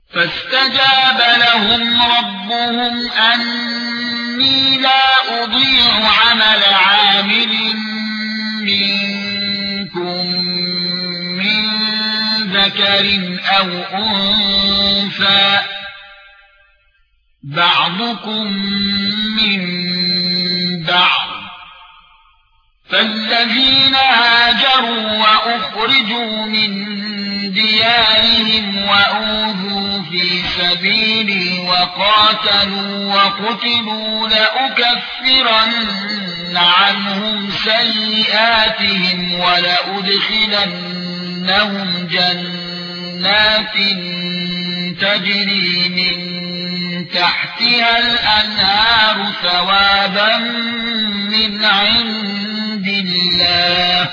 فاستجاب لهم ربهم أني لا أضيع عمل عامل منكم من ذكر أو أنثى بعضكم من بعض فالذين هاجروا وأخرجوا من ديارهم وأوذوا في سبيلي وقاتلوا وقتلوا لأكفرن عنهم سيئاتهم ولأدخلنهم جنات تجري من تحتها الأنهار ثوابا من عند الله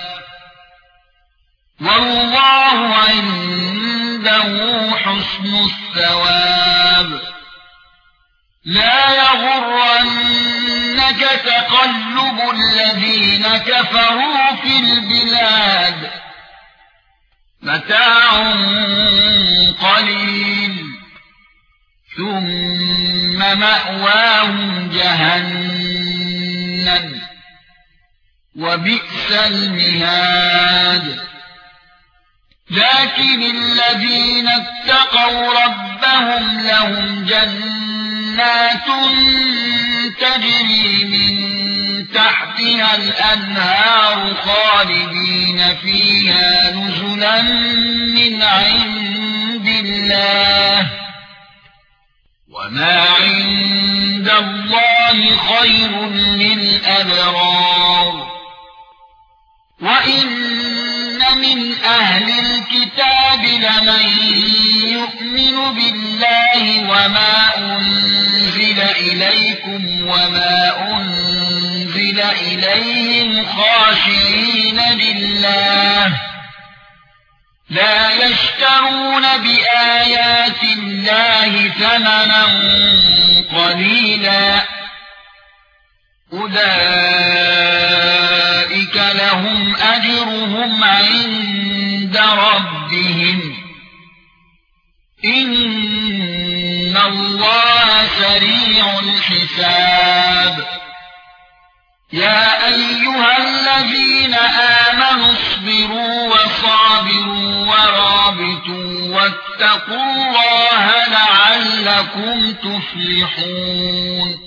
والله عنده حسن الثواب. لا يغرنك تقلب الذين كفروا في البلاد متاع قليل ثم مأواهم جهنم وبئس المهاد. لكن الذين اتقوا ربهم لهم جنات تجري من تحتها الأنهار خالدين فيها نزلا من عند الله وما عند الله خير للأبرار. وإن من أهل الكتاب لمن يؤمن بالله وما أنزل إليكم وما أنزل إليهم خاشعين لله لا يشترون بآيات الله ثمنا قليلا أولئك لهم أجرهم عند ربهم إن الله سريع الحساب. يا أيها الذين آمنوا اصبروا وصابروا ورابطوا واتقوا الله لعلكم تفلحون.